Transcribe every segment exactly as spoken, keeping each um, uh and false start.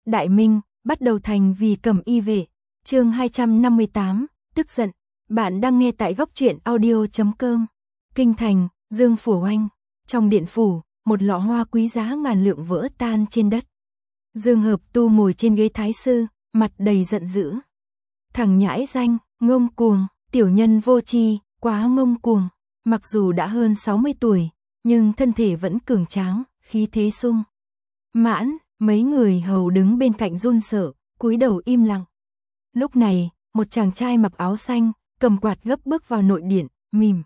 Đại Minh, bắt đầu thành vì Cẩm Y vệ. Chương hai trăm năm mươi tám, tức giận. Bạn đang nghe tại góc truyện audio chấm com. Kinh thành, Dương phủ oanh. Trong điện phủ, một lọ hoa quý giá ngàn lượng vỡ tan trên đất. Dương Hợp Tu ngồi trên ghế thái sư, mặt đầy giận dữ. Thằng nhãi danh, ngông cuồng, tiểu nhân vô tri, quá ngông cuồng. Mặc dù đã hơn sáu mươi tuổi, nhưng thân thể vẫn cường tráng, khí thế sung mãn. Mấy người hầu đứng bên cạnh run sợ, cúi đầu im lặng. Lúc này, một chàng trai mặc áo xanh, cầm quạt gấp bước vào nội điện, mỉm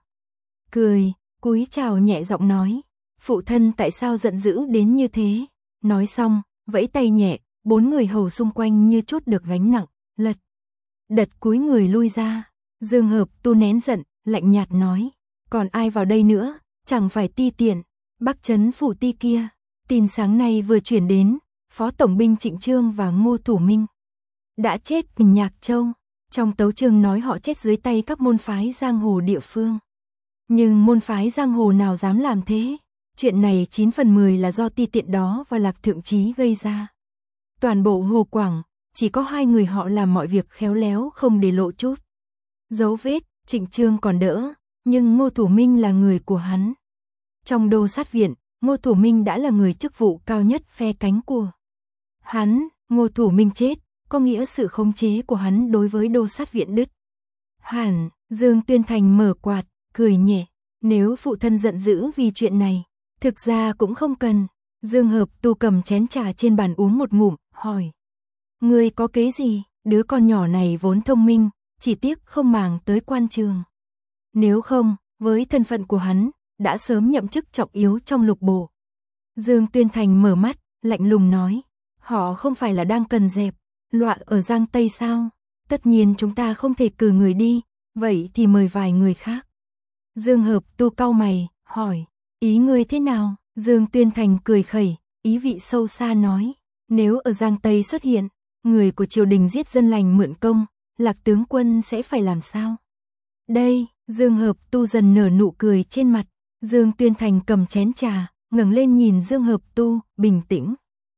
cười, cúi chào nhẹ giọng nói: phụ thân tại sao giận dữ đến như thế? Nói xong, vẫy tay nhẹ, bốn người hầu xung quanh như trút được gánh nặng, lật đật cúi người lui ra. Dương Hợp Tu nén giận, lạnh nhạt nói: còn ai vào đây nữa, chẳng phải ti tiện, Bắc Trấn phủ ti kia. Tin sáng nay vừa chuyển đến, Phó Tổng binh Trịnh Chương và Ngô Thủ Minh đã chết ở Nhạc Châu. Trong tấu chương nói họ chết dưới tay các môn phái giang hồ địa phương. Nhưng môn phái giang hồ nào dám làm thế? Chuyện này chín phần mười là do ti tiện đó và Lạc Thượng Chí gây ra. Toàn bộ Hồ Quảng, chỉ có hai người họ làm mọi việc khéo léo không để lộ chút dấu vết. Trịnh Chương còn đỡ, nhưng Ngô Thủ Minh là người của hắn. Trong đô sát viện, Ngô Thủ Minh đã là người chức vụ cao nhất phe cánh của hắn. Ngô Thủ Minh chết, có nghĩa sự khống chế của hắn đối với đô sát viện đứt hẳn. Dương Tuyên Thành mở quạt, cười nhẹ: nếu phụ thân giận dữ vì chuyện này, thực ra cũng không cần. Dương Hợp Tu cầm chén trà trên bàn uống một ngụm, hỏi: ngươi có kế gì? Đứa con nhỏ này vốn thông minh, chỉ tiếc không màng tới quan trường. Nếu không, với thân phận của hắn, đã sớm nhậm chức trọng yếu trong lục bộ. Dương Tuyên Thành mở mắt, lạnh lùng nói: họ không phải là đang cần dẹp loạn ở Giang Tây sao? Tất nhiên chúng ta không thể cử người đi, vậy thì mời vài người khác. Dương Hợp Tu cau mày, hỏi: ý ngươi thế nào? Dương Tuyên Thành cười khẩy, ý vị sâu xa nói: nếu ở Giang Tây xuất hiện người của triều đình giết dân lành mượn công, Lạc tướng quân sẽ phải làm sao? Đây, Dương Hợp Tu dần nở nụ cười trên mặt. Dương Tuyên Thành cầm chén trà, ngẩng lên nhìn Dương Hợp Tu, bình tĩnh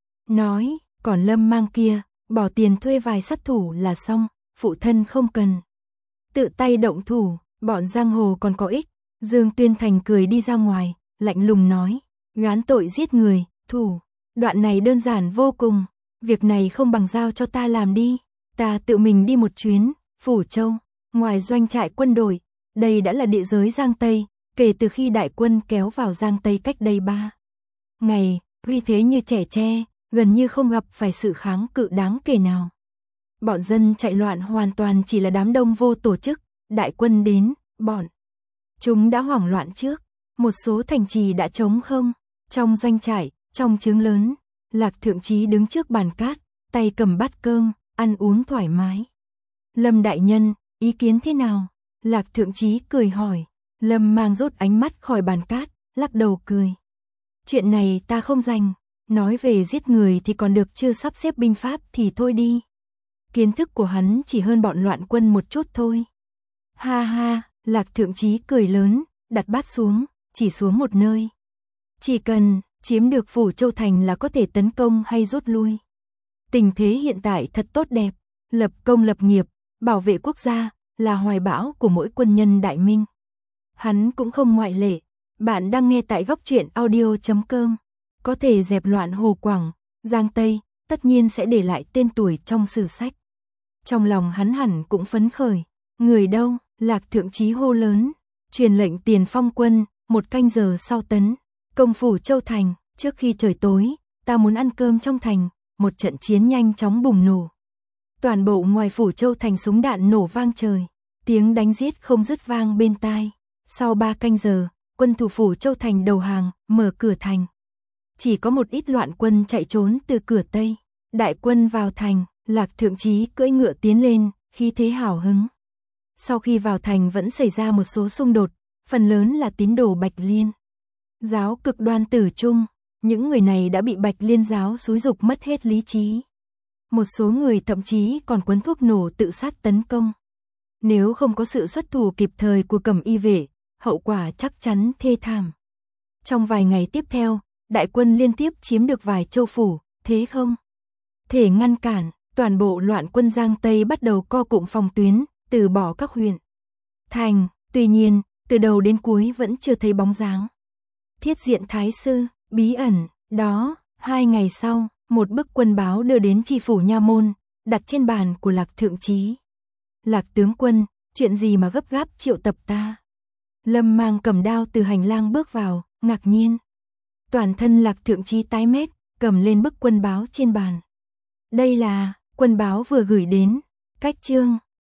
nói: còn Lâm Mang kia, bỏ tiền thuê vài sát thủ là xong, phụ thân không cần tự tay động thủ, bọn giang hồ còn có ích. Dương Tuyên Thành cười đi ra ngoài, lạnh lùng nói: gán tội giết người, thủ đoạn này đơn giản vô cùng, việc này không bằng giao cho ta làm đi. Ta tự mình đi một chuyến, Phủ Châu, ngoài doanh trại quân đội, đây đã là địa giới Giang Tây, kể từ khi đại quân kéo vào Giang Tây cách đây ba ngày, uy thế như trẻ tre, gần như không gặp phải sự kháng cự đáng kể nào. Bọn dân chạy loạn hoàn toàn chỉ là đám đông vô tổ chức, đại quân đến, bọn chúng đã hoảng loạn trước, một số thành trì đã trống không. Trong doanh trại, trong trướng lớn, Lạc Thượng Chí đứng trước bàn cát, tay cầm bát cơm, ăn uống thoải mái. Lâm đại nhân, ý kiến thế nào? Lạc Thượng Chí cười hỏi. Lâm Mang rút ánh mắt khỏi bàn cát, lắc đầu cười: chuyện này ta không rành, nói về giết người thì còn được, chưa sắp xếp binh pháp thì thôi đi. Kiến thức của hắn chỉ hơn bọn loạn quân một chút thôi. Ha ha, Lạc Thượng Chí cười lớn, đặt bát xuống, chỉ xuống một nơi. Chỉ cần chiếm được Phủ Châu Thành là có thể tấn công hay rút lui. Tình thế hiện tại thật tốt đẹp, lập công lập nghiệp, bảo vệ quốc gia là hoài bão của mỗi quân nhân Đại Minh. Hắn cũng không ngoại lệ. Bạn đang nghe tại góc truyện audio chấm com. Có thể dẹp loạn Hồ Quảng, Giang Tây, tất nhiên sẽ để lại tên tuổi trong sử sách. Trong lòng hắn hẳn cũng phấn khởi. Người đâu? Lạc Thượng Chí hô lớn, truyền lệnh tiền phong quân, một canh giờ sau tấn công Phủ Châu Thành. Trước khi trời tối, ta muốn ăn cơm trong thành. Một trận chiến nhanh chóng bùng nổ. Toàn bộ ngoài Phủ Châu Thành súng đạn nổ vang trời, tiếng đánh giết không dứt vang bên tai. Sau ba canh giờ, quân thủ Phủ Châu Thành đầu hàng, mở cửa thành. Chỉ có một ít loạn quân chạy trốn từ cửa Tây. Đại quân vào thành, Lạc Thượng Chí cưỡi ngựa tiến lên, khí thế hào hứng. Sau khi vào thành vẫn xảy ra một số xung đột, phần lớn là tín đồ Bạch Liên giáo cực đoan tử trung. Những người này đã bị Bạch Liên giáo xúi giục mất hết lý trí. Một số người thậm chí còn quấn thuốc nổ tự sát tấn công. Nếu không có sự xuất thủ kịp thời của Cẩm Y vệ, hậu quả chắc chắn thê thảm. Trong vài ngày tiếp theo, đại quân liên tiếp chiếm được vài châu phủ, thế không thể ngăn cản, toàn bộ loạn quân Giang Tây bắt đầu co cụm phòng tuyến, từ bỏ các huyện thành, tuy nhiên, từ đầu đến cuối vẫn chưa thấy bóng dáng. Thiết diện thái sư, bí ẩn, đó, hai ngày sau, một bức quân báo đưa đến tri phủ Nha Môn, đặt trên bàn của Lạc Thượng Chí. Lạc tướng quân, chuyện gì mà gấp gáp triệu tập ta? Lâm Mang cầm đao từ hành lang bước vào, ngạc nhiên. Toàn thân Lạc Thượng Chí tái mét, cầm lên bức quân báo trên bàn. Đây là, quân báo vừa gửi đến, cách chương,